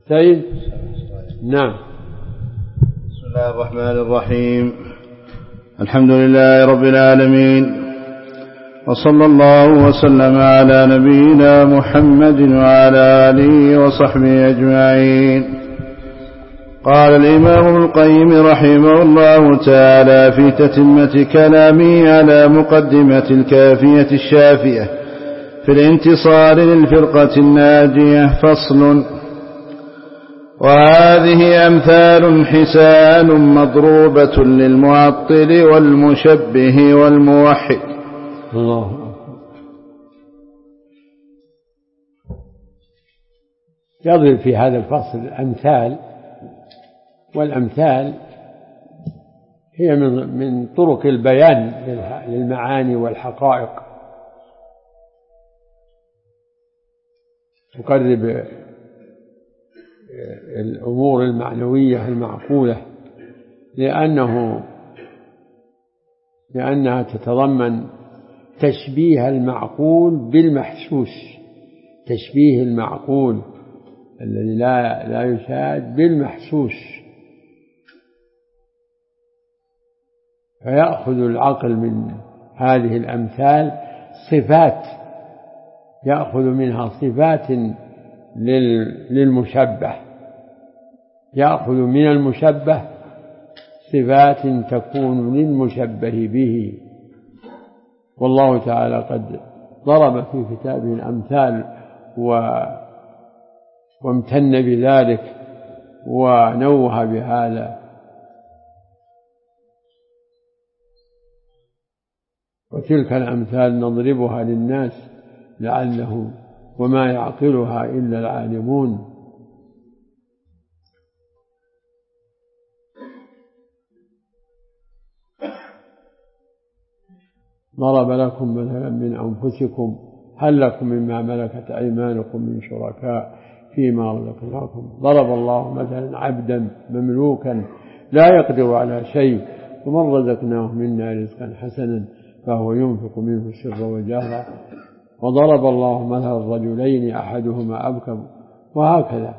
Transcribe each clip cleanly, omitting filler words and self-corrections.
سيد. نعم. بسم الله الرحمن الرحيم. الحمد لله رب العالمين، وصلى الله وسلم على نبينا محمد وعلى آله وصحبه أجمعين. قال الإمام ابن القيم رحمه الله تعالى في تتمة كلامه على مقدمة الكافية الشافية في الانتصار للفرقة الناجية: فصل: وهذه أمثال حسان مضروبة للمعطل والمشبه والموحد. الله. يضرب في هذا الفصل الأمثال، والأمثال هي من طرق البيان للمعاني والحقائق، تقرب الأمور المعنوية المعقولة، لأنها تتضمن تشبيه المعقول بالمحسوس، تشبيه المعقول الذي لا يشاهد بالمحسوس، فيأخذ العقل من هذه الأمثال صفات، يأخذ منها صفات للمشبه، يأخذ من المشبه صفات تكون للمشبه به. والله تعالى قد ضرب في كتابه الأمثال وامتن بذلك ونوه بهذا. وتلك الأمثال نضربها للناس لعلهم وما يعقلها إلا العالمون. ضرب لكم مثلا من أنفسكم هل لكم مما ملكت أيمانكم من شركاء فيما رزقناكم. ضرب الله مثلا عبدا مملوكا لا يقدر على شيء ومن رزقناه منا رزقا حسنا فهو ينفق منه السر وجهرا. وضرب الله مثلا الرجلين أحدهما أبكم، وهكذا.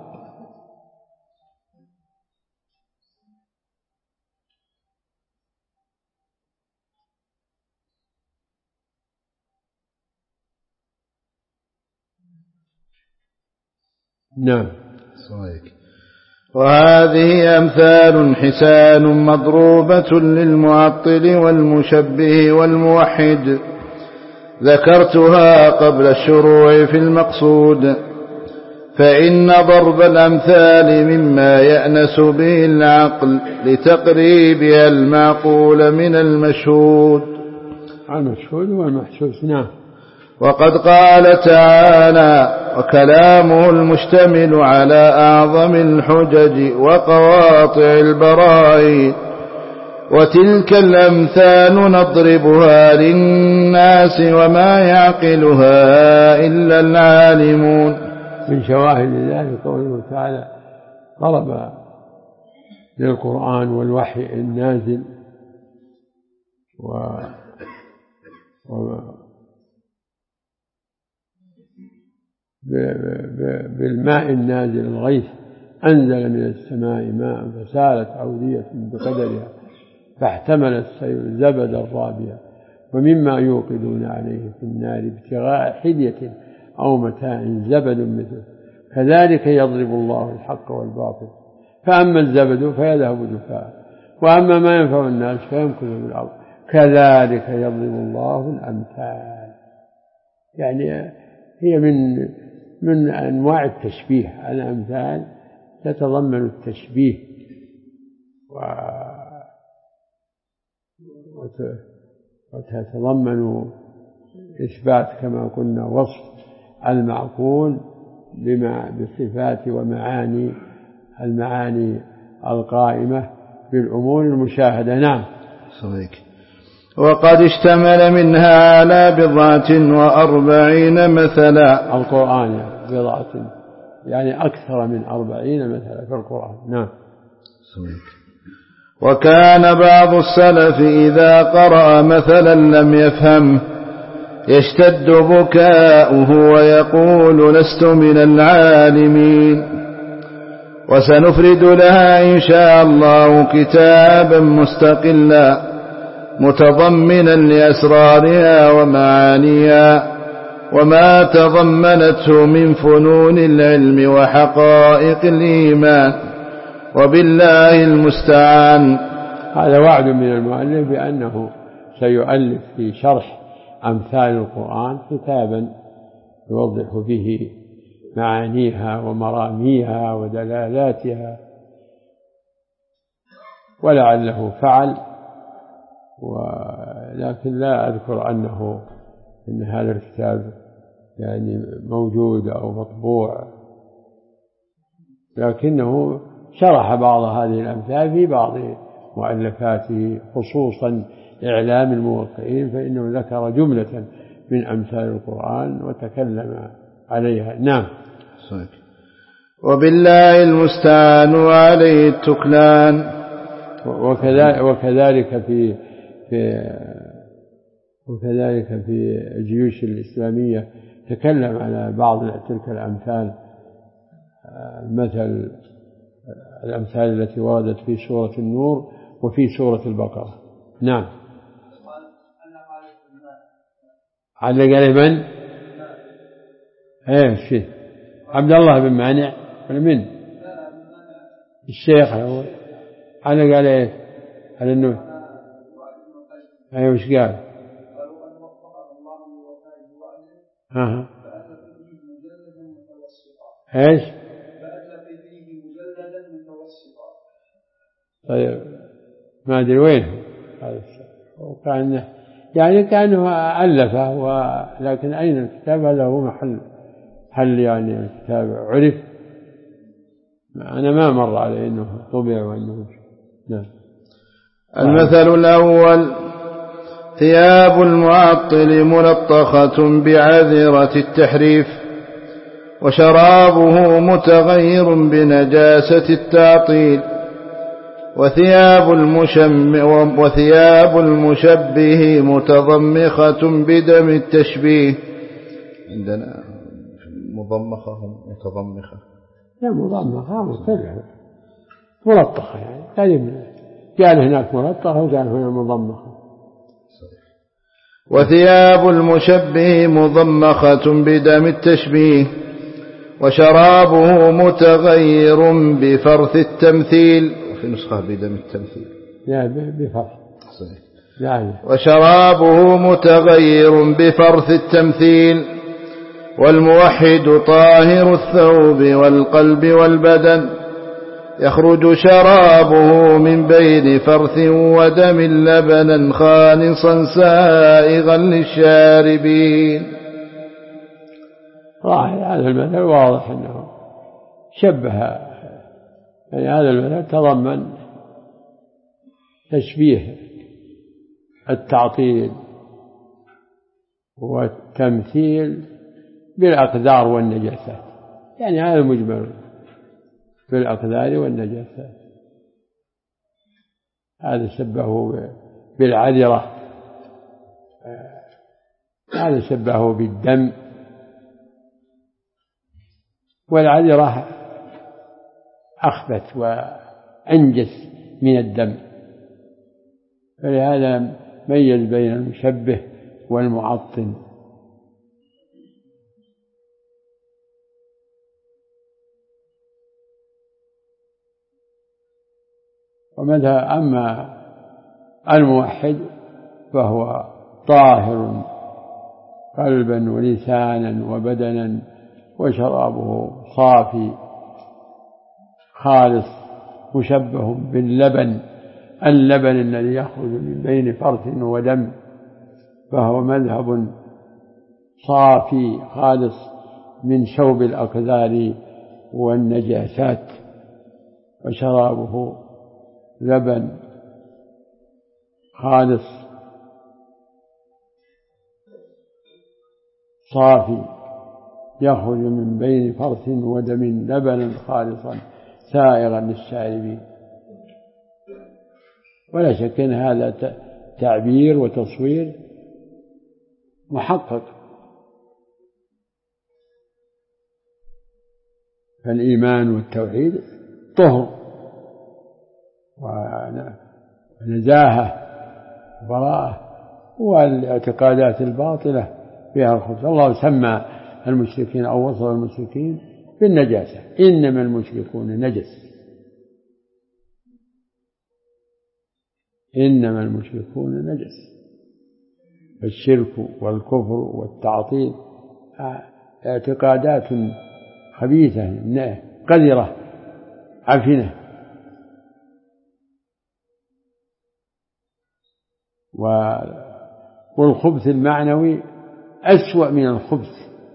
نعم. وهذه أمثال حسان مضروبة للمعطل والمشبه والموحد، ذكرتها قبل الشروع في المقصود، فإن ضرب الأمثال مما يأنس به العقل لتقريبها المعقول من المشهود. المشهود والمحسوس. نعم. وقد قال تعالى: وكلامه المشتمل على أعظم الحجج وقواطع البراء، وتلك الأمثال نضربها للناس وما يعقلها إلا العالمون. من شواهد ذلك قوله تعالى: ضرب للقرآن والوحي النازل بالماء النازل الغيث، أنزل من السماء ماء فسالت أودية بقدرها فاحتمل السيل زبدا رابيا ومما يوقدون عليه في النار ابتغاء حلية أو متاع زبد مثله كذلك يضرب الله الحق والباطل فأما الزبد فيذهب جفاء وأما ما ينفع الناس فيمكث في الأرض كذلك يضرب الله الأمثال. يعني هي من أنواع التشبيه. الأمثال تتضمن التشبيه وتتضمن إثبات كما قلنا وصف المعقول بصفات ومعاني المعاني القائمة بالأمور المشاهدة. نعم. صحيح. وقد اشتمل منها على 40 مثلا. القرآن 40 يعني أكثر من 40 مثلا في القرآن. نعم. صحيح. وكان بعض السلف إذا قرأ مثلا لم يفهمه يشتد بكاؤه ويقول لست من العالمين. وسنفرد لها إن شاء الله كتابا مستقلا متضمنا لأسرارها ومعانيها وما تضمنته من فنون العلم وحقائق الإيمان، وبالله المستعان. هذا وعد من المؤلف بأنه سيؤلف في شرح أمثال القرآن كتابا يوضح فيه معانيها ومراميها ودلالاتها، ولعله فعل، ولكن لا أذكر إن هذا الكتاب يعني موجود أو مطبوع، لكنه شرح بعض هذه الأمثال في بعض مؤلفاته، خصوصا إعلام الموقعين، فإنه ذكر جملة من أمثال القرآن وتكلم عليها. نعم. وبالله المستعان وعليه التكلان. وكذلك في الجيوش الإسلامية تكلم على بعض تلك الأمثال، مثل الأمثال التي وردت في سورة النور وفي سورة البقرة. نعم. علق عليه من؟ ايش؟ عبد الله بن مانع ولا من؟ الشيخ هو علق عليه على النور. ايوه وش قال؟ ايش؟ طيب ما ادري وين هذا، وكان يعني كانه ألفه، ولكن أين الكتاب؟ هذا هو محل يعني الكتاب عرف، أنا ما مر علي أنه طبع وأنه. نعم. المثل الأول: ثياب المعطل ملطخة بعذرة التحريف، وشرابه متغير بنجاسة التعطيل، وثياب المشبه متضمخة بدم التشبيه. عندنا مضمخة متضمخة. لا مضمخة مختلفة، ملطخة يعني قال هناك ملطخة وقال هنا مضمخة. وثياب المشبه مضمخة بدم التشبيه، وشرابه متغير بفرث التمثيل، وفي نسخة بدم التمثيل. لا بفرث. وشرابه متغير بفرث التمثيل، والموحد طاهر الثوب والقلب والبدن، يخرج شرابه من بين فرث ودم لبنا خالصا سائغا للشاربين. هذا المثل واضح أنه شبه، يعني هذا المثل تضمن تشبيه التعطيل والتمثيل بالأقدار والنجاسات، يعني هذا المجمل بالأقدار والنجاسات. هذا شبهه بالعذرة، هذا شبهه بالدم، والعذرة أخبث وأنجس من الدم، فلهذا ميز بين المشبه والمعطل. أما الموحد فهو طاهر قلبا ولسانا وبدنا، وشرابه صافي خالص مشبه باللبن، اللبن الذي يخرج من بين فرث ودم، فهو مذهب صافي خالص من شوب الأقذار والنجاسات، وشرابه لبن خالص صافي يخرج من بين فرث ودم لبنا خالصا سائغا للشاربين. ولا شك أن هذا تعبير وتصوير محقق، فالإيمان والتوحيد طهر ونزاهة وبراءة، والاعتقادات الباطلة فيها الخبث. الله سمى المشركين أو وصف المشركين بالنجاسة: إنما المشركون نجس. إنما المشركون نجس. الشرك والكفر والتعطيل اعتقادات خبيثة قذرة عفنة. والخبث المعنوي أسوأ من الخبث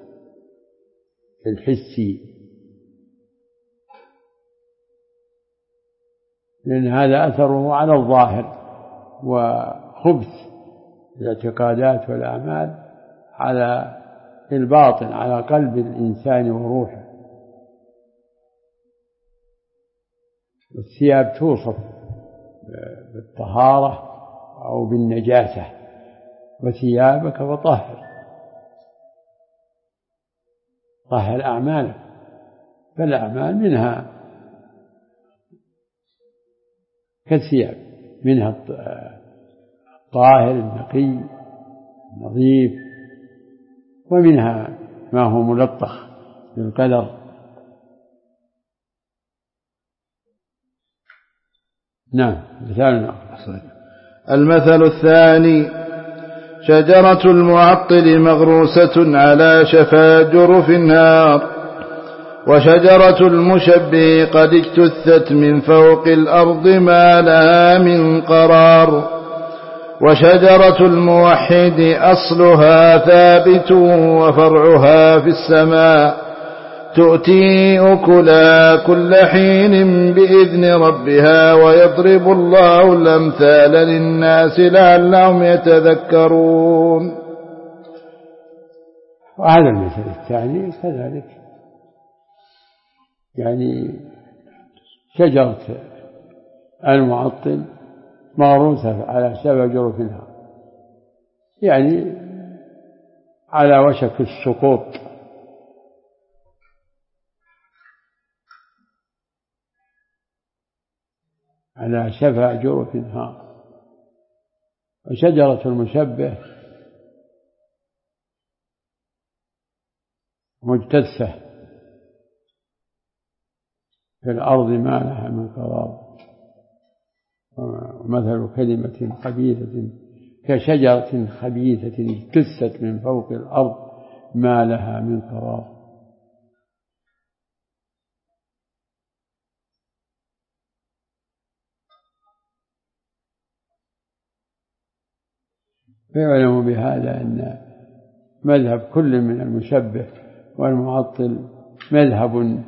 الحسي، لأن هذا أثره على الظاهر، وخبث الاعتقادات والأعمال على الباطن، على قلب الإنسان وروحه. والثياب توصف بالطهارة أو بالنجاسة: وثيابك فطهر. طهر أعمالك، فالأعمال منها كالثياب، منها الطاهر النقي النظيف، ومنها ما هو ملطخ بالقدر. نعم. مثال آخر. المثل الثاني: شجرة المعطل مغروسة على شفا جرف النار، وشجرة المشبه قد اجتثت من فوق الأرض ما لها من قرار، وشجرة الموحد أصلها ثابت وفرعها في السماء، تؤتي أكلا كل حين بإذن ربها، ويضرب الله الأمثال للناس لعلهم يتذكرون. وهذا المثل الثاني كذلك، يعني شجرة المعطل مغروسة على شفا جرف النار، يعني على وشك السقوط، على شفا جرف النار. وشجرة المشبه مجتثة في الأرض ما لها من قرار. ومثل كلمة خبيثة كشجرة خبيثة اجتثت من فوق الأرض ما لها من قرار. فيعلم بهذا أن مذهب كل من المشبه والمعطل مذهب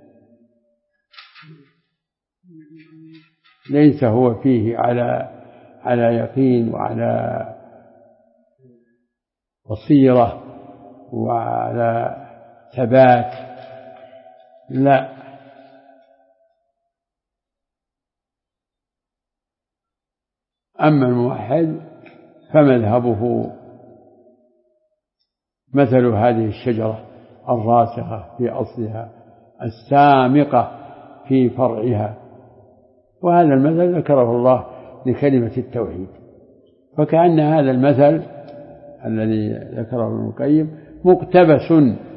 ليس هو فيه على يقين وعلى بصيرة وعلى ثبات، لا، أما الموحد فمذهبه مثل هذه الشجرة الراسخة في أصلها السامقة في فرعها. وهذا المثل ذكره الله لكلمة التوحيد، فكأن هذا المثل الذي ذكره ابن القيم مقتبس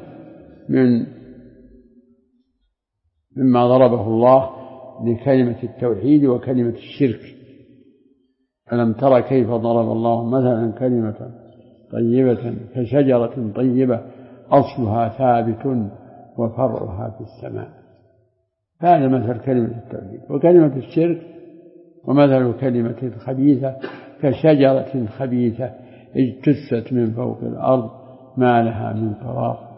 مما ضربه الله لكلمة التوحيد وكلمة الشرك. ألم تر كيف ضرب الله مثلا كلمة طيبة كشجرة طيبة أصلها ثابت وفرعها في السماء. هذا مثل كلمة التوحيد. وكلمة الشرك ومثل كلمة خبيثة كشجرة خبيثة اجتثت من فوق الأرض ما لها من قرار.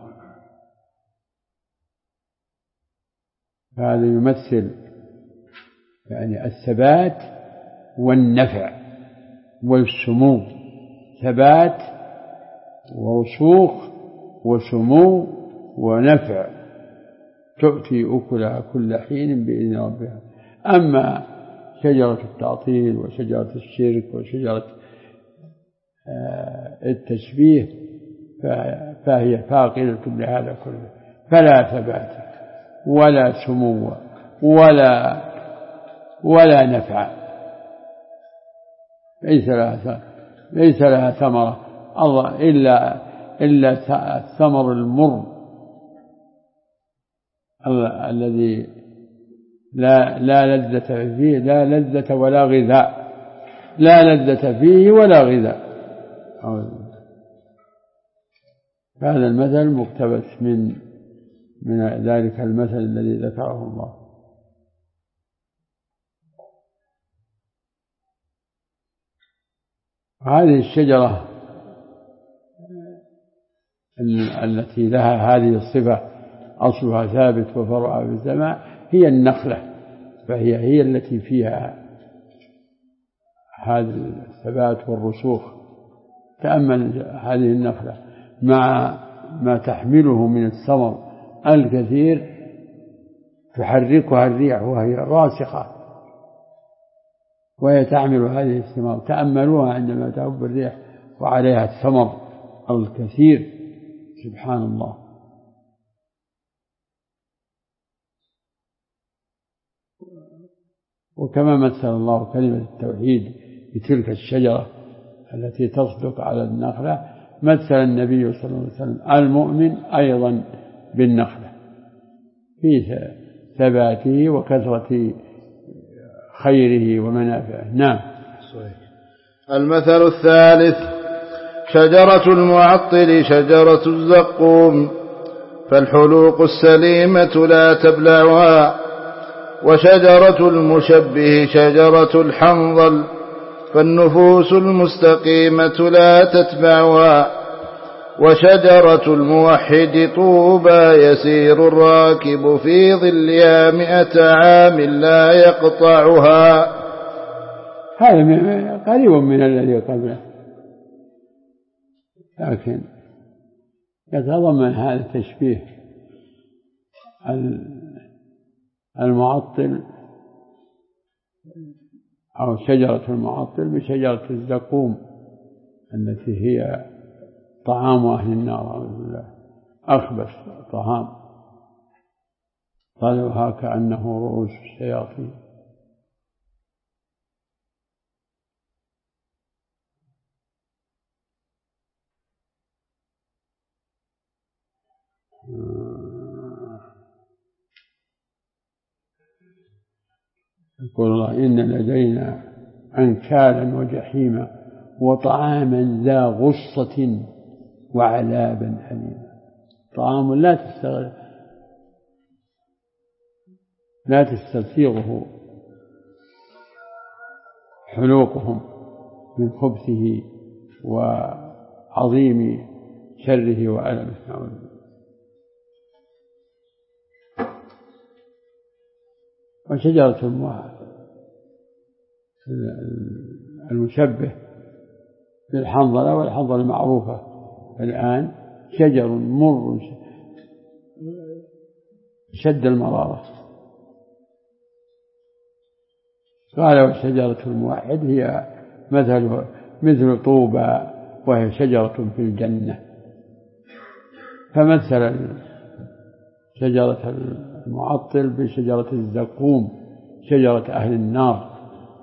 هذا يمثل يعني الثبات والنفع والسمو، ثبات ورسوخ وسمو ونفع، تؤتي أكلها كل حين بإذن ربها. أما شجرة التعطيل وشجرة الشرك وشجرة التشبيه فهي فاقدة لهذا كله، فلا ثبات ولا سمو ولا نفع، ليس لها ثمرة الله إلا الثمر المر الذي لا لذة فيه، لا لذة ولا غذاء، لا لذة فيه ولا غذاء. هذا المثل مقتبس من ذلك المثل الذي ذكره الله. هذه الشجرة التي لها هذه الصفة أصلها ثابت وفرعها في السماء هي النخلة، فهي التي فيها هذا الثبات والرسوخ. تأمل هذه النخلة مع ما تحمله من الثمر الكثير تحركها الريح وهي راسخة وهي تعمل هذه الثمار. تأملوها عندما تهب الريح وعليها الثمر الكثير، سبحان الله. وكما مثل الله كلمة التوحيد بتلك الشجرة التي تصدق على النخلة، مثل النبي صلى الله عليه وسلم المؤمن أيضا بالنخلة في ثباته وكثرة خيره ومنافعه. نعم. المثل الثالث: شجرة المعطل شجرة الزقوم، فالحلوق السليمة لا تبلعها، وشجرة المشبه شجرة الحنظل، فالنفوس المستقيمة لا تتبعها، وشجرة الموحد طوبى يسير الراكب في ظلها 100 عام لا يقطعها. هذا قريب من الذي قبله، لكن يتضمن هذا التشبيه المعطل أو شجرة المعطل بشجرة الزقوم التي هي طعام أهل النار، أعوذ بالله، أخبث طعام، طلعها كأنه رؤوس الشياطين. يقول الله: إن لدينا أنكالا وجحيما وطعاما ذا غصة وعذابا أليما. طعام لا تستسيغه حلوقهم من خبثه وعظيم شره وألمه. وشجرة المشبه بالحنظلة، والحنظلة معروفة الآن، شجر مر شد المرارة. قال: وشجرة الموحد هي مثل طوبى وهي شجرة في الجنة. فمثل شجرة المعطل بشجرة الزقوم شجرة أهل النار،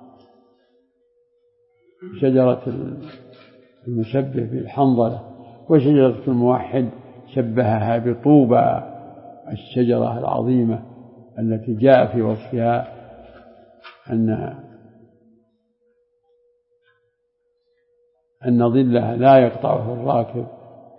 شجرة المشبه بالحنظلة، وشجرة الموحد شبهها بطوبى الشجرة العظيمة التي جاء في وصفها أن ظلها لا يقطعه الراكب،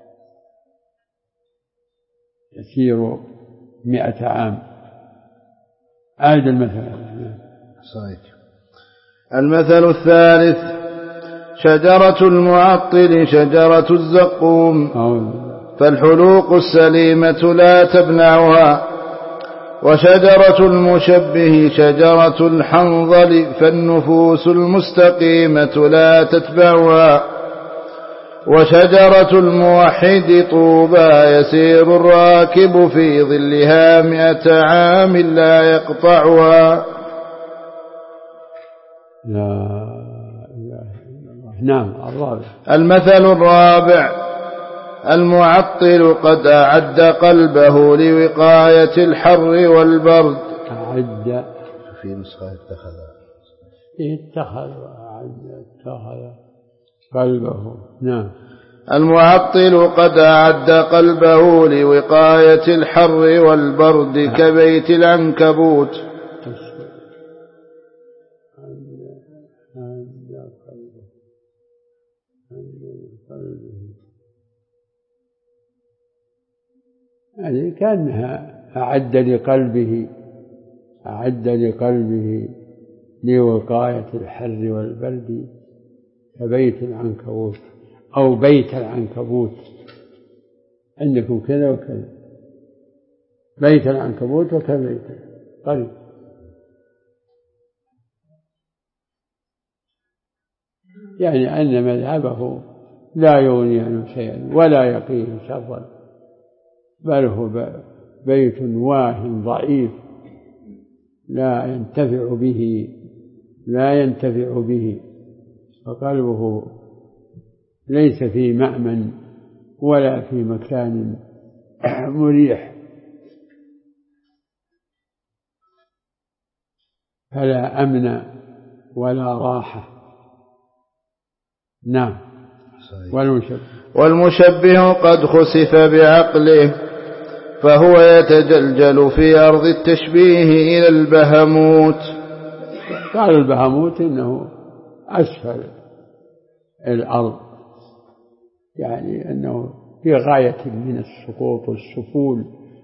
يسير 100 عام. أعد المثل. صحيح. المثل الثالث: شجرة المعطل شجرة الزقوم، فالحلوق السليمة لا تبلعها، وشجرة المشبه شجرة الحنظل، فالنفوس المستقيمة لا تتبعها، وشجرة الموحد طوبى يسير الراكب في ظلها 100 عام لا يقطعها. لا إله إلا الله. نعم. الرابع. المثل الرابع: المعطل قد أعد قلبه لوقاية الحر والبرد. وأعد في نسخة اتخذ اتخذ قلبه. نعم. المعطل قد أعد قلبه لوقاية الحر والبرد كبيت العنكبوت. يعني كأنها أعد لقلبه لوقاية الحر والبرد كبيت العنكبوت أو بيت العنكبوت. عندكم كذا وكذا، بيت العنكبوت وكبيت قريب. يعني أن مذهبه لا يغني عنه شيئا ولا يقيه شرا، بل هو بيت واهن ضعيف لا ينتفع به، فقلبه ليس في مأمن ولا في مكان مريح، فلا أمن ولا راحة. نعم. والمشبه قد خسف بعقله، فهو يتجلجل في أرض التشبيه إلى البهموت. قال البهموت إنه أسفل الأرض، يعني أنه في غاية من السقوط والسفول،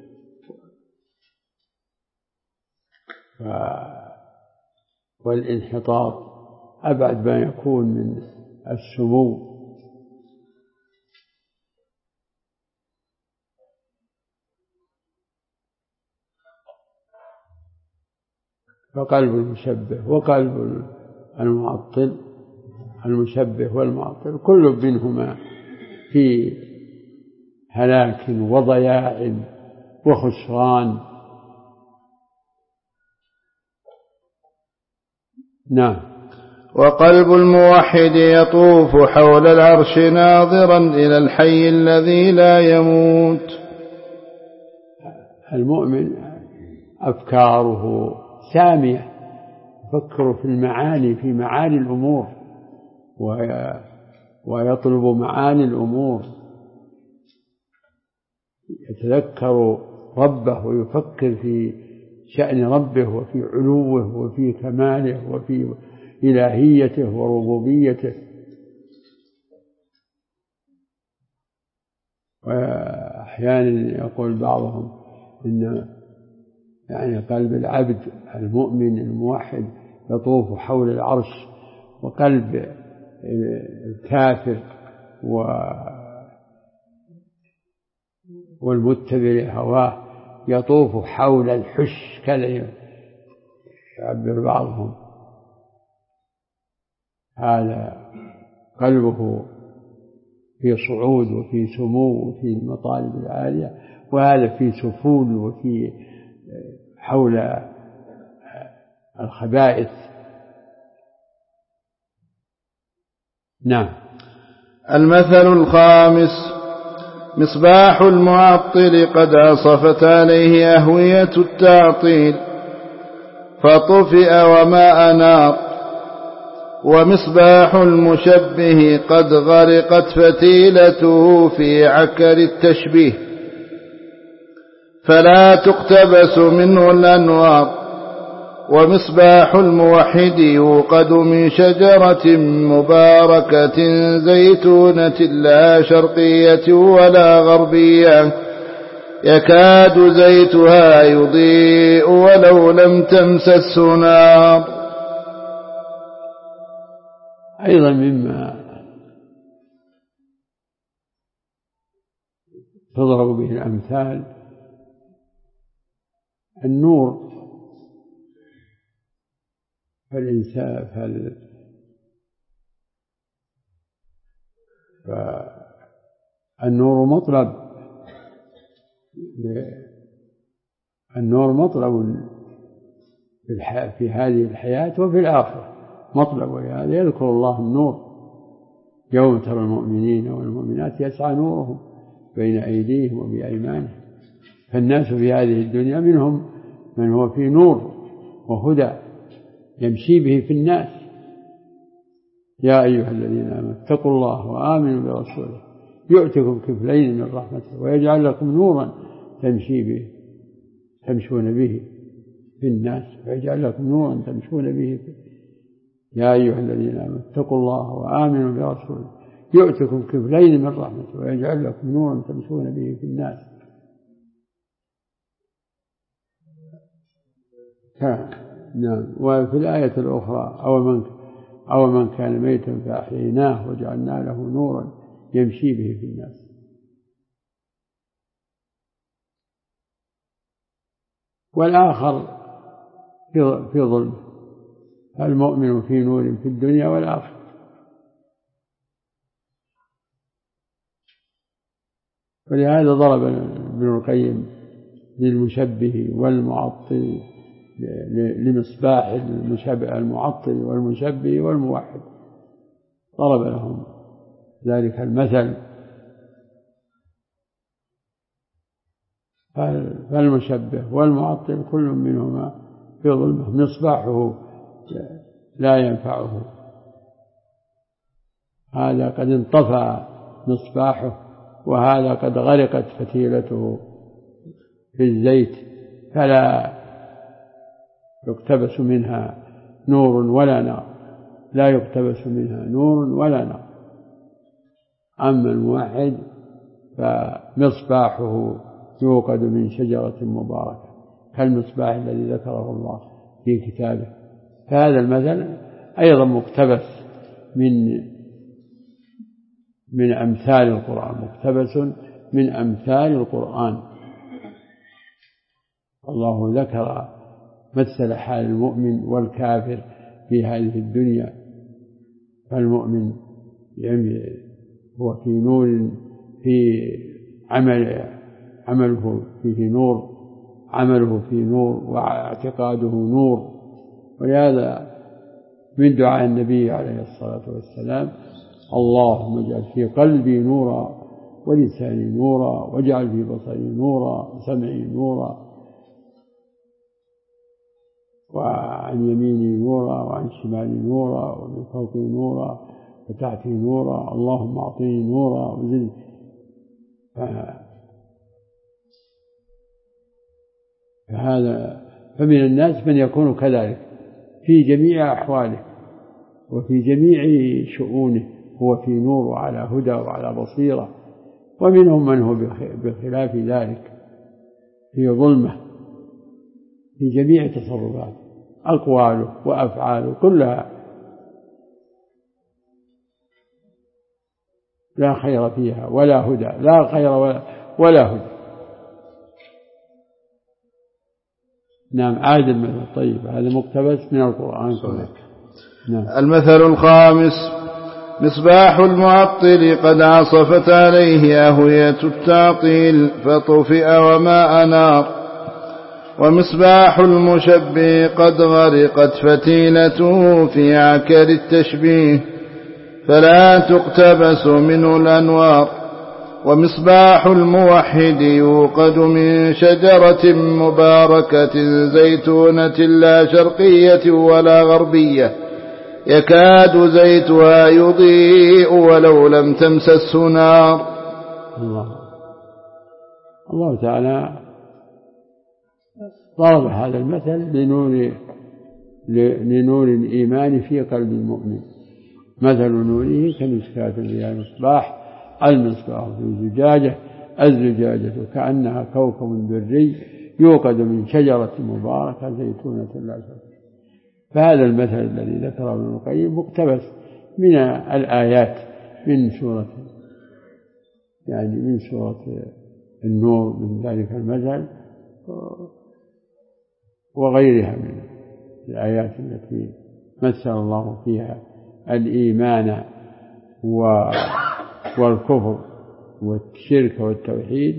والانحطاط أبعد ما يكون من السمو. فقلب المشبه وقلب المعطل، المشبه والمعطل كل منهما في هلاك وضياع وخسران. نعم. وقلب الموحد يطوف حول العرش ناظرا إلى الحي الذي لا يموت. المؤمن أفكاره سامية، يفكر في معاني الأمور ويطلب معاني الأمور، يتذكر ربه ويفكر في شأن ربه وفي علوه وفي كماله وفي إلهيته وربوبيته. وأحيانا يقول بعضهم إن يعني قلب العبد المؤمن الموحد يطوف حول العرش، وقلب الكافر والمتبع لهواه يطوف حول الحش، كذا يعبر بعضهم. هذا قلبه في صعود وفي سمو وفي المطالب العالية، وهذا في سفول وفي حول الخبائث. نعم. المثل الخامس: مصباح المعطل قد عصفت عليه أهوية التعطيل فطفئ وما أنار، ومصباح المشبه قد غرقت فتيلته في عكر التشبيه فلا تقتبس منه الأنوار. ومصباح الموحد يوقد من شجرة مباركة زيتونة لا شرقية ولا غربية يكاد زيتها يضيء ولو لم تمسسه نار. أيضا مما تضرب به الأمثال النور. فالنور مطلب في هذه الحياة وفي الآخرة مطلب، ولهذا يذكر الله النور: يوم ترى المؤمنين والمؤمنات يسعى نورهم بين أيديهم وبأيمانهم. فالناس في هذه الدنيا منهم من هو في نور وهدى يمشي به في الناس. يا أيها الذين آمنوا اتقوا الله وآمنوا برسوله يؤتكم كفلين من رحمته ويجعل لكم نورا تمشون به في الناس ويجعل لكم نورا تمشون به يا أيها الذين آمنوا اتقوا الله وآمنوا برسوله يؤتكم كفلين من رحمته ويجعل لكم نورا تمشون به في الناس. نعم. وفي الآية الأخرى أو من كان ميتا فأحييناه وجعلنا له نورا يمشي به في الناس. والآخر في ظلم، المؤمن في نور في الدنيا والآخرة. ولهذا ضرب ابن القيم للمشبه والمعطل لمصباح المعطل والمشبه والموحد، ضرب لهم ذلك المثل. فالمشبه والمعطل كل منهما في ظلمه، مصباحه لا ينفعه، هذا قد انطفى مصباحه وهذا قد غرقت فتيلته في الزيت فلا يقتبس منها نور ولا نار، لا يقتبس منها نور ولا نار. أما الموحد فمصباحه يوقد من شجرة مباركة كالمصباح الذي ذكره الله في كتابه. فهذا المثل أيضا مقتبس من أمثال القرآن، مقتبس من أمثال القرآن. الله ذكر مثل حال المؤمن والكافر في هذه الدنيا. فالمؤمن هو في نور، في عمله فيه نور، عمله فيه نور واعتقاده نور. ولهذا من دعاء النبي عليه الصلاة والسلام: اللهم اجعل في قلبي نورا ولساني نورا واجعل في بصري نورا وسمعي نورا وعن يميني نورا وعن شمالي نورا ومن فوقي نورا وتحتي نورا، اللهم أعطيني نورا وزدني. فمن الناس من يكون كذلك في جميع أحواله وفي جميع شؤونه، هو في نور وعلى هدى وعلى بصيرة. ومنهم من هو بخلاف ذلك في ظلمة في جميع تصرفاته، أقواله وأفعاله كلها لا خير فيها ولا هدى، لا خير ولا هدى. نعم. عادل مثل طيب، هذا مقتبس من القرآن كله. نعم. المثل الخامس: مصباح المعطل قد عصفت عليه أهوية التعطيل فطفئ وما أنار، ومصباح المشبه قد غرقت فتيلته في عكر التشبيه فلا تقتبس منه الأنوار، ومصباح الموحد يوقد من شجرة مباركة زيتونة لا شرقية ولا غربية يكاد زيتها يضيء ولو لم تمسسه نار. الله تعالى ضرب هذا المثل لنور الإيمان في قلب المؤمن. مثل نوره كمشكاة فيها المصباح في زجاجة، الزجاجة كأنها كوكب دري يوقد من شجرة مباركة زيتونة لا شرقية. فهذا المثل الذي ذكره ابن القيم مقتبس من الآيات من سورة النور، من ذلك المثل وغيرها من الآيات التي مثل الله فيها الإيمان والكفر والشرك والتوحيد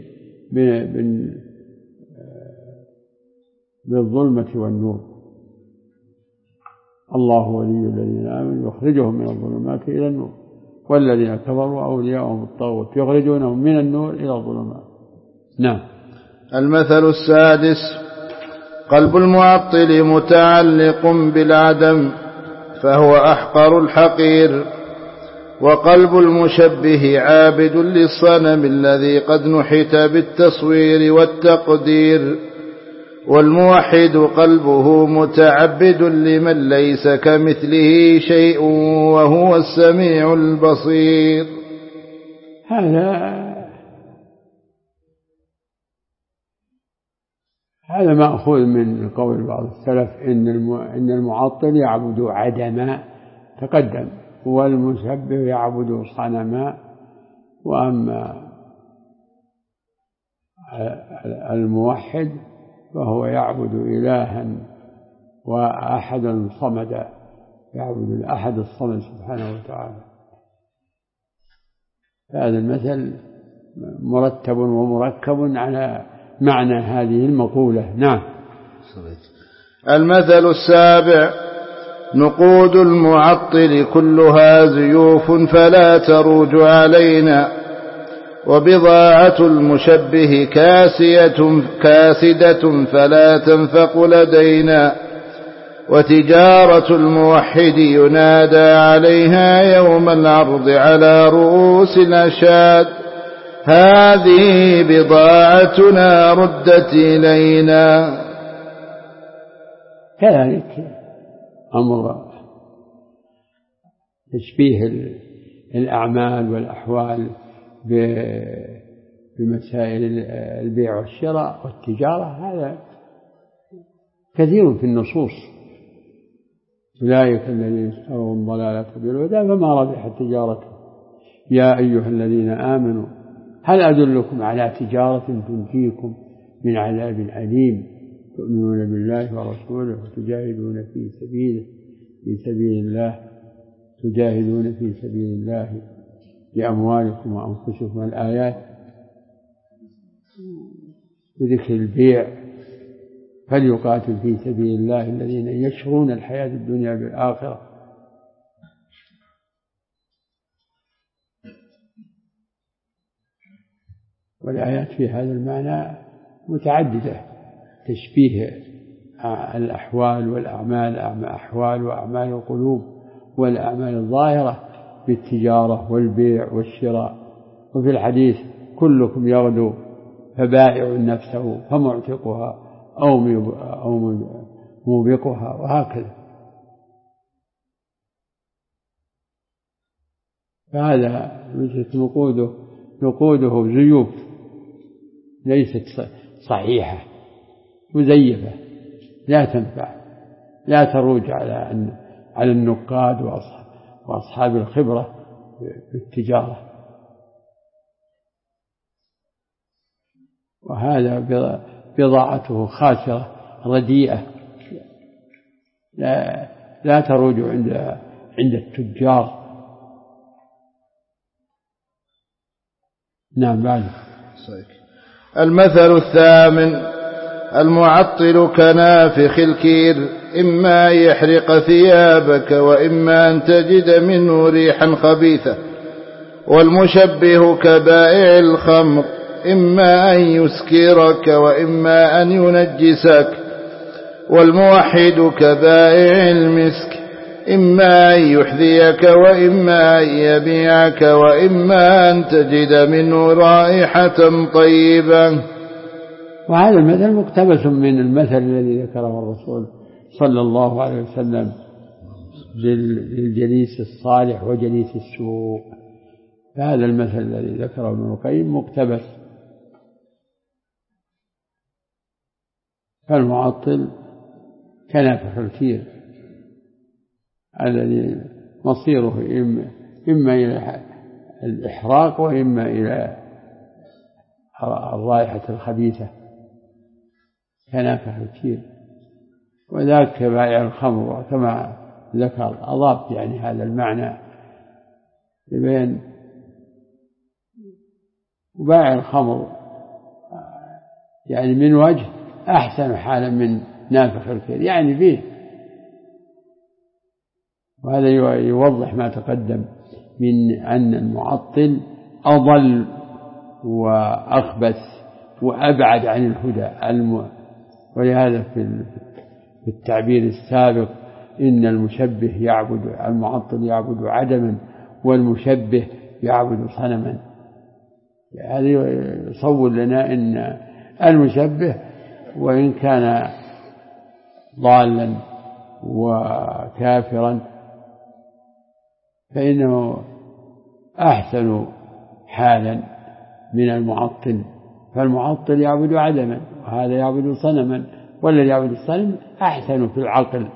بالظلمة والنور. الله ولي الذين آمنوا يخرجهم من الظلمات إلى النور، والذين كفروا أولياءهم الطاغوت يخرجونهم من النور إلى الظلمات. نعم. المثل السادس: قلب المعطل متعلق بالعدم فهو أحقر الحقير، وقلب المشبه عابد للصنم الذي قد نحت بالتصوير والتقدير، والموحد قلبه متعبد لمن ليس كمثله شيء وهو السميع البصير. هذا مأخوذ من قول بعض السلف إن المعطل يعبد عدما تقدم، والمشبه يعبد صنما، وأما الموحد فهو يعبد إلها وأحدا صمدا، يعبد الأحد الصمد سبحانه وتعالى. هذا المثل مرتب ومركب على معنى هذه المقولة. نعم. المثل السابع: نقود المعطل كلها زيوف فلا تروج علينا، وبضاعة المشبه كاسدة فلا تنفق لدينا، وتجارة الموحد ينادى عليها يوم العرض على رؤوس الأشهاد، هذه بضاعتنا ردت إلينا. كذلك أمر تشبيه الأعمال والأحوال بمسائل البيع والشراء والتجارة، هذا كثير في النصوص. أولئك الذين اشتروا الضلالة بالهدى فما ربحت تجارتهم يا أيها الذين آمنوا هل أدلكم على تجارة تنجيكم من عذاب أليم تؤمنون بالله ورسوله وتجاهدون في سبيل الله بأموالكم وأنفسكم. الآيات بذكر البيع: فليقاتل في سبيل الله الذين يشرون الحياة الدنيا بالآخرة. والآيات في هذا المعنى متعددة، تشبيه الأحوال والأعمال، أحوال وأعمال القلوب والأعمال الظاهرة بالتجارة والبيع والشراء. وفي الحديث: كلكم يغدو فبائع نفسه فمعتقها أو موبقها، وهكذا. فهذا نقوده زيوف ليست صحيحة، مزيفة، لا تنفع، لا تروج على النقاد وأصحاب الخبرة بالتجارة. وهذا بضاعته خاسرة رديئة لا تروج عند التجار. نعم. بعد. المثل الثامن: المعطل كنافخ الكير، إما يحرق ثيابك وإما أن تجد منه ريحا خبيثة، والمشبه كبائع الخمر، إما أن يسكرك وإما أن ينجسك، والموحد كبائع المسك، إما أن يحذيك وإما أن يبيعك وإما أن تجد منه رائحة طيبة. وهذا المثل مقتبس من المثل الذي ذكره الرسول صلى الله عليه وسلم للجليس الصالح وجليس السوء. فهذا المثل الذي ذكره ابن القيم مقتبس. فالمعطل كنافخ الكير الذي مصيره إما إلى الإحراق وإما إلى الرائحة الخبيثة، كنافخ الكير. وذاك بائع الخمر كما ذكر أضاف يعني هذا المعنى لبين بائع الخمر يعني من وجه أحسن حالا من نافخ الكير يعني فيه. وهذا يوضح ما تقدم من أن المعطل أضل وأخبث وأبعد عن الهدى. ولهذا في التعبير السابق إن المعطل يعبد عدما والمشبه يعبد صنما. هذا يصور لنا أن المشبه وإن كان ضالا وكافرا فإنه أحسن حالا من المعطل، فالمعطل يعبد عدما وهذا يعبد صنما، والذي يعبد الصنم أحسن في العقل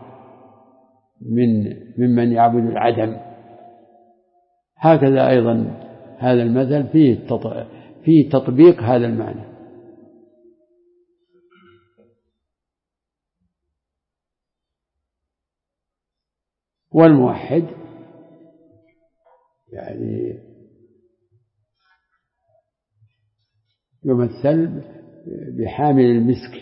ممن يعبد العدم. هكذا أيضا هذا المثل فيه تطبيق هذا المعنى. والموحد يعني يمثل بحامل المسك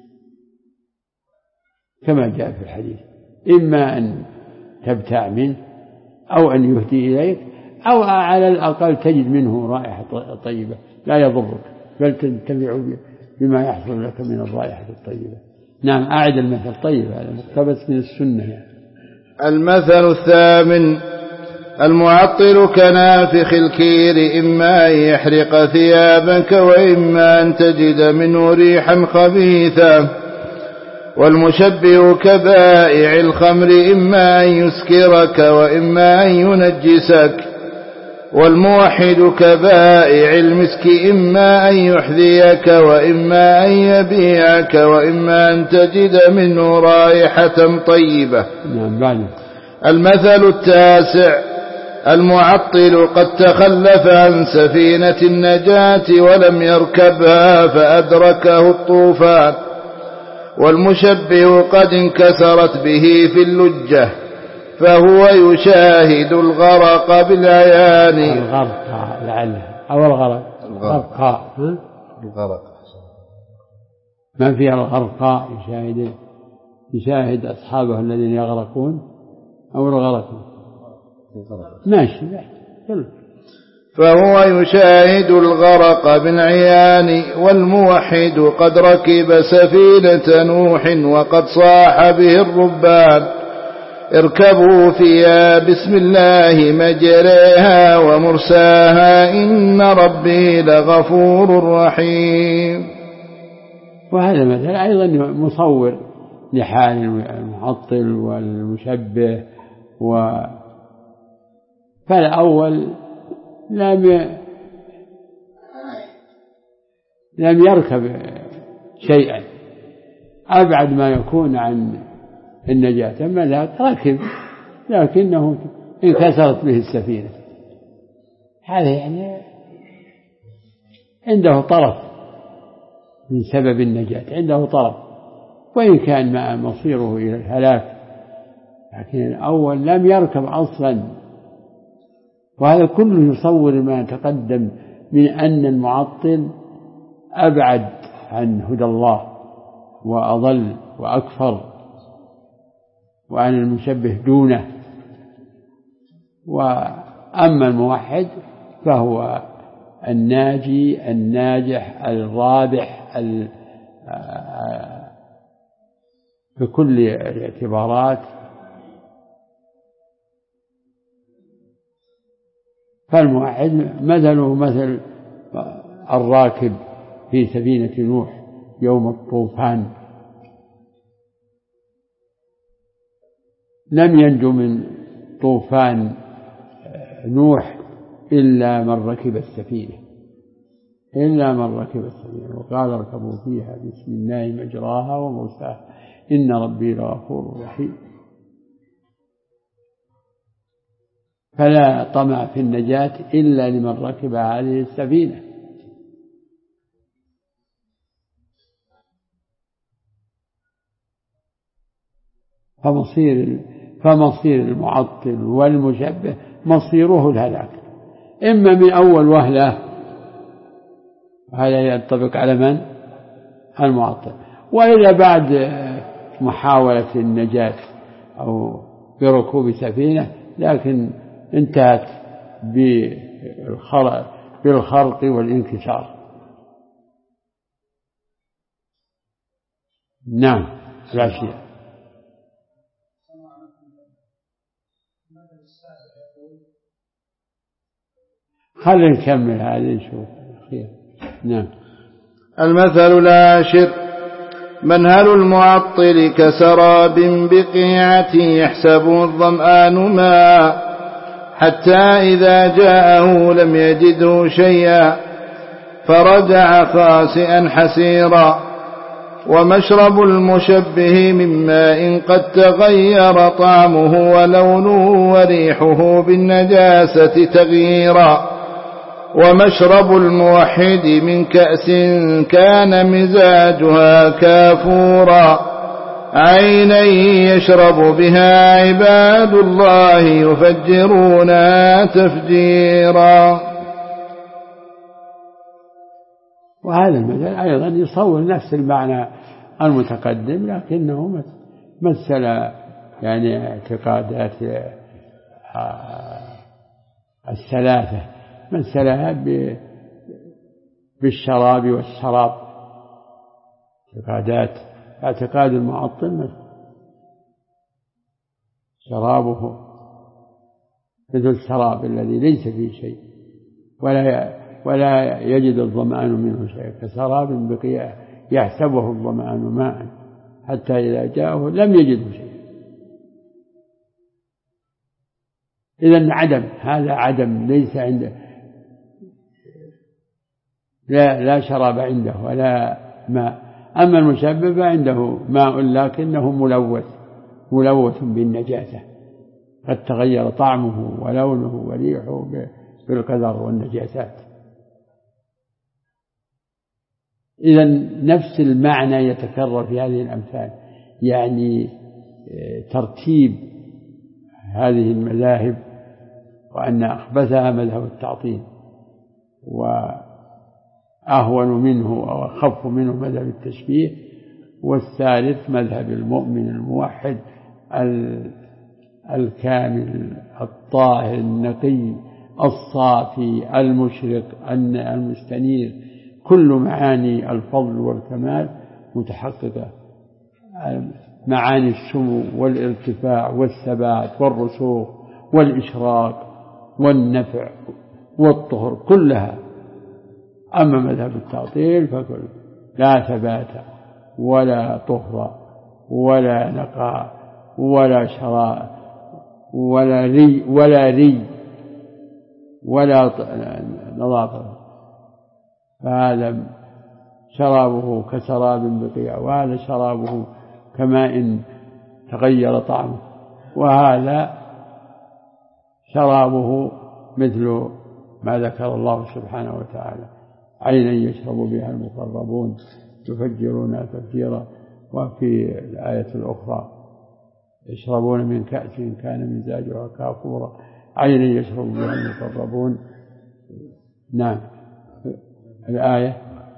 كما جاء في الحديث، إما أن تبتاع منه أو أن يهدي إليك أو على الأقل تجد منه رائحة طيبة لا يضرك بل تنتفع بما يحصل لك من الرائحة الطيبة. نعم، أعد المثل. طيب، هذا مقتبس من السنة يعني. المثل الثامن: المعطل كنافخ الكير، إما أن يحرق ثيابك وإما أن تجد منه ريحا خبيثا. والمشبه كبائع الخمر، إما أن يسكرك وإما أن ينجسك. والموحد كبائع المسك، إما أن يحذيك وإما أن يبيعك وإما أن تجد منه رائحة طيبة. المثل التاسع: المعطل قد تخلف عن سفينة النجاة ولم يركبها فأدركه الطوفان. والمشبه قد انكسرت به في اللجة فهو يشاهد الغرق بالعيان. الغرق لعله أو الغرق ما فيها الغرق يشاهد أصحابه الذين يغرقون أو الغرق ماشي فهو يشاهد الغرق بالعيان. والموحد قد ركب سفينة نوح وقد صاح به الربان: اركبوا فيها بسم الله مجريها ومرساها إن ربي لغفور رحيم. وهذا مثلا أيضا مصور لحال المعطل والمشبه. فالأول لم يركب شيئا أبعد ما يكون عن النجاة، أما ذاك ركب لكنه انكسرت به السفينة. هذا يعني عنده طرف من سبب النجاة، عنده طرف وإن كان مع مصيره إلى الهلاك، لكن الأول لم يركب أصلا. وهذا كله يصور ما تقدم من أن المعطل أبعد عن هدى الله وأضل وأكفر، وأن المشبه دونه. وأما الموحد فهو الناجي الناجح الرابح بكل الاعتبارات. فالموحد مثله مثل الراكب في سفينة نوح يوم الطوفان، لم ينجو من طوفان نوح إلا من ركب السفينة وقال اركبوا فيها بسم الله مجراها ومرساها إن ربي لغفور رحيم. فلا طمع في النجاة إلا لمن ركب هذه السفينة. فمصير المعطل والمشبه مصيره الهلاك، إما من أول وهلة، هذا ينطبق على من؟ المعطل، وإذا بعد محاولة النجاة أو بركوب سفينة لكن انتهت بالخرق والانكسار. نعم العشية. خلينا نكمل هذه نشوف الأخير. نعم. المثل العاشر: منهل المعطل كسراب بقيعة يحسبه الظمآن ماء حتى إذا جاءه لم يجده شيئا فرجع خاسئا حسيرا. ومشرب المشبه من ماء قد تغير طعمه ولونه وريحه بالنجاسة تغييرا. ومشرب الموحد من كأس كان مزاجها كافورا عينا يشرب بها عباد الله يفجرونها تفجيرا. وهذا المثل أيضا يصور نفس المعنى المتقدم، لكنه مثل يعني اعتقادات الثلاثة، مثلها بالشراب والشراب. اعتقاد المعطل شرابه مثل الشراب الذي ليس فيه شيء ولا يجد الظمآن منه شيء، كسراب بقيع يحسبه الظمآن ماء حتى إذا جاءه لم يجده شيء. إذن عدم، هذا عدم، ليس عنده لا شراب عنده ولا ماء. أما المشبب عنده ماء لكنه ملوث بالنجاسة، قد تغير طعمه ولونه وريحه بالقذر والنجاسات. إذن نفس المعنى يتكرر في هذه الأمثال، يعني ترتيب هذه المذاهب، وأن أخبثها مذهب التعطيل، وأهون منه أو أخف منه مذهب التشبيه، والثالث مذهب المؤمن الموحد الكامل الطاهر النقي الصافي المشرق المستنير، كل معاني الفضل والكمال متحققة، معاني السمو والارتفاع والثبات والرسوخ والإشراق والنفع والطهر كلها. أما مذهب التعطيل فكل لا ثبات ولا طهر ولا نقاء ولا شراء ولا ري ولا نظافة، فهذا شرابه كسراب بقيع، وهذا شرابه كماء تغير طعمه، وهذا شرابه مثل ما ذكر الله سبحانه وتعالى: عينا يشرب بها المقربون يفجرونها تفجيرا. وفي الآية الأخرى: يشربون من كأس كان مزاجها كافورا عينا يشرب بها المقربون. نعم الآية: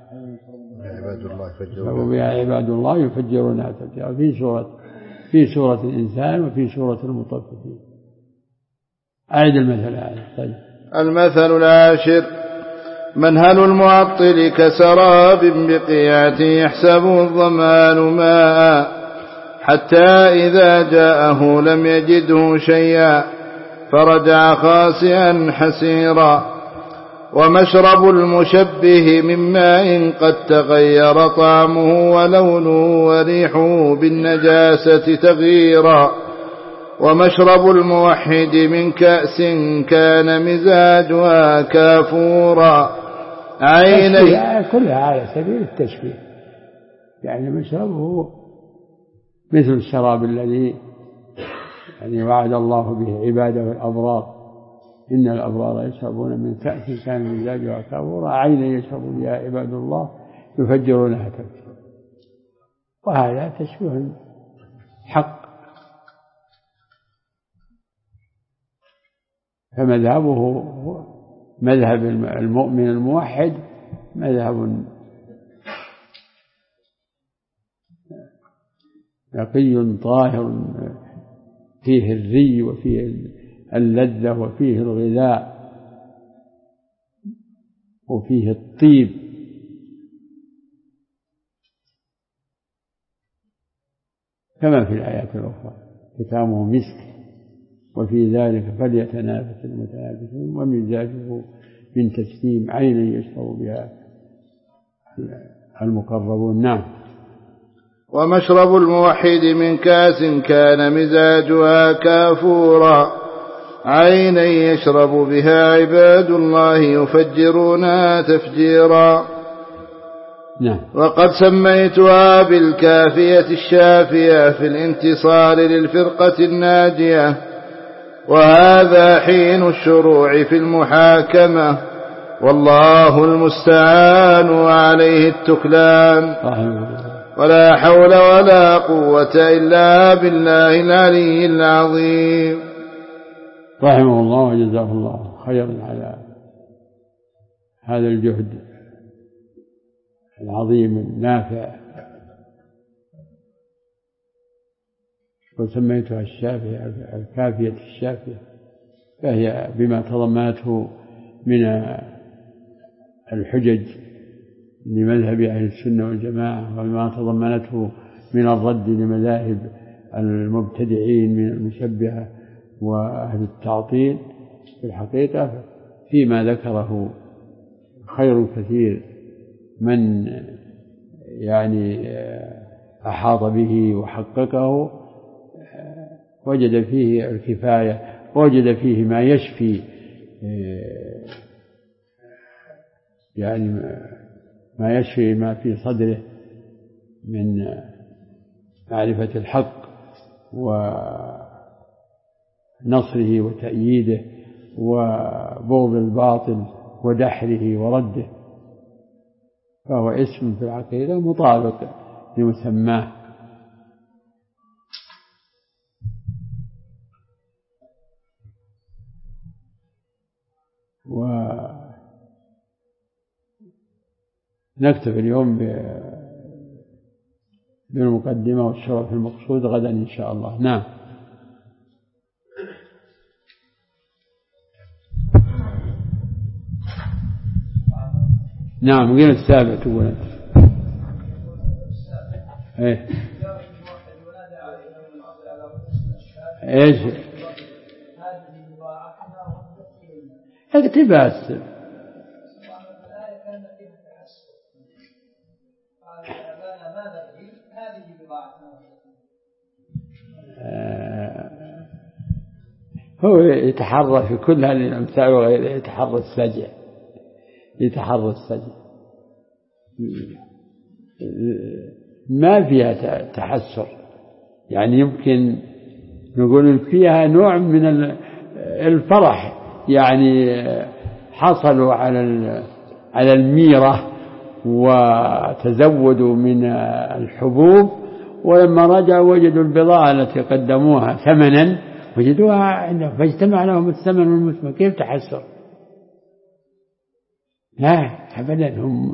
يشرب بها عباد الله يفجرونها تفجيرا، في سورة الإنسان وفي سورة المطففين. أعد المثل هذا. طيب. المثل العاشر: منهل المعطل كسراب بقيعة يحسبه الظمآن ماء حتى إذا جاءه لم يجده شيئا فرجع خاسئا حسيرا. ومشرب المشبه من ماء قد تغير طعمه ولونه وريحه بالنجاسة تغييرا. ومشرب الموحد من كأس كان مزاجها كافورا عيني. كلها على سبيل التشبيه، يعني مشربه مثل الشراب الذي يعني وعد الله به عباده الأبرار: إن الأبرار يشربون من كأس كان مزاجها كافورا عينا يشرب بها عباد الله يفجرونها تفجيرا. وهذا تشبيه حق. فمذهبه مذهب المؤمن الموحد مذهب نقي طاهر، فيه الري وفيه اللذة وفيه الغذاء وفيه الطيب. كما في الآيات الأخرى ختامه مسك وفي ذلك فليتنافس المتنافسون ومزاجه من تسنيم عينا يشرب بها المقربون. نعم. ومشرب الموحد من كاس كان مزاجها كافورا عينا يشرب بها عباد الله يفجرونها تفجيرا. نعم. وقد سميتها بالكافية الشافية في الانتصار للفرقة الناجية، وهذا حين الشروع في المحاكمة، والله المستعان وعليه التكلان، ولا حول ولا قوة إلا بالله العلي العظيم. رحمه الله وجزاه الله خيرا على هذا الجهد العظيم النافع. وسميتها الشافية الكافية الشافية، فهي بما تضمنته من الحجج لمذهب أهل السنة والجماعة، وبما تضمنته من الرد لمذاهب المبتدعين من المشبهة وأهل التعطيل. في الحقيقة فيما ذكره خير كثير من يعني أحاط به وحققه، وجد فيه الكفاية، وجد فيه ما يشفي يعني ما يشفي ما في صدره من معرفة الحق ونصره وتأييده وبغض الباطل ودحره ورده، فهو اسم في العقيدة مطابق لمسماه. ونكتب اليوم بالمقدمة والشرح في المقصود غدا إن شاء الله. نعم. نعم. غير السابع تقول أنت. إيه إيش اقتباس. هو يتحرى في كل هذه الأمثال وغيرها، يتحرى السجع، يتحرى السجع، ما فيها تحسر، يعني يمكن نقول فيها نوع من الفرح، يعني حصلوا على الميرة وتزودوا من الحبوب، ولما رجعوا وجدوا البضاعة التي قدموها ثمنا وجدوها عندهم، فاجتمع لهم الثمن والمثمن. كيف تحسر؟ لا أبدا، هم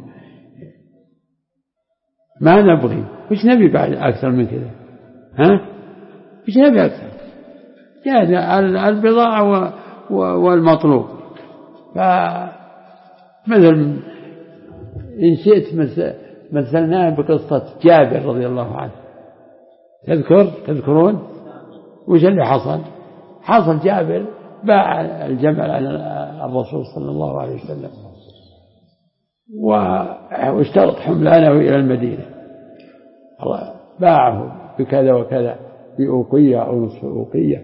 ما نبغي، وش نبي بعد أكثر من كذا؟ وش نبي أكثر؟ يعني البضاعة والمطلوب. فمثل إن شئت مثلناه بقصة جابر رضي الله عنه. تذكرون وش اللي حصل جابر باع الجمل على الرسول صلى الله عليه وسلم واشترط حملانه إلى المدينة، باعه بكذا وكذا، بأوقية أو نصف أوقية،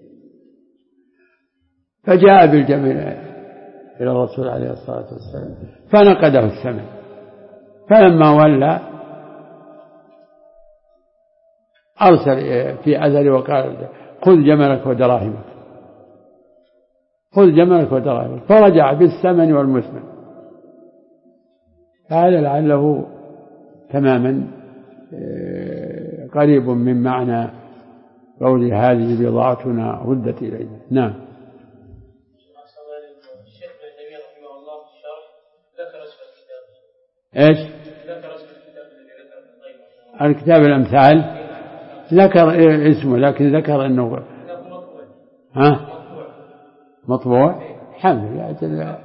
فجاء بالجمل إلى الرسول عليه الصلاة والسلام فنقده الثمن. فلما ولى أرسل في أثره وقال خذ جملك ودراهمك، خذ جملك ودراهمك، فرجع بالثمن والمثمن. هذا لعله تماما قريب من معنى قول هذه بضاعتنا ردت إلينا. نعم. ايش؟ الكتاب الأمثال ذكر اسمه، لكن ذكر أنه مطبوع. الحمد لله